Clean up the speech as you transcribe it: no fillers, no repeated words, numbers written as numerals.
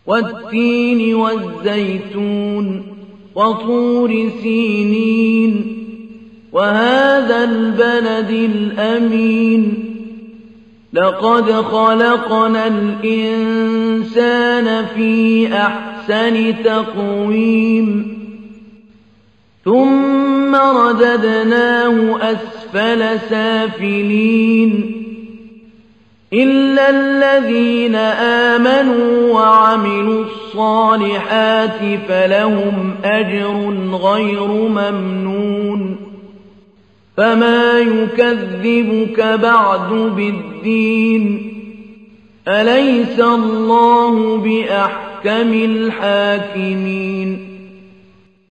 والتين والزيتون وطور سينين وهذا البلد الأمين لقد خلقنا الإنسان في أحسن تقويم ثم رددناه أسفل سافلين إلا الذين آمنوا وعملوا الصالحات فلهم أجر غير ممنون فما يكذبك بعد بالدين أليس الله بأحكم الحاكمين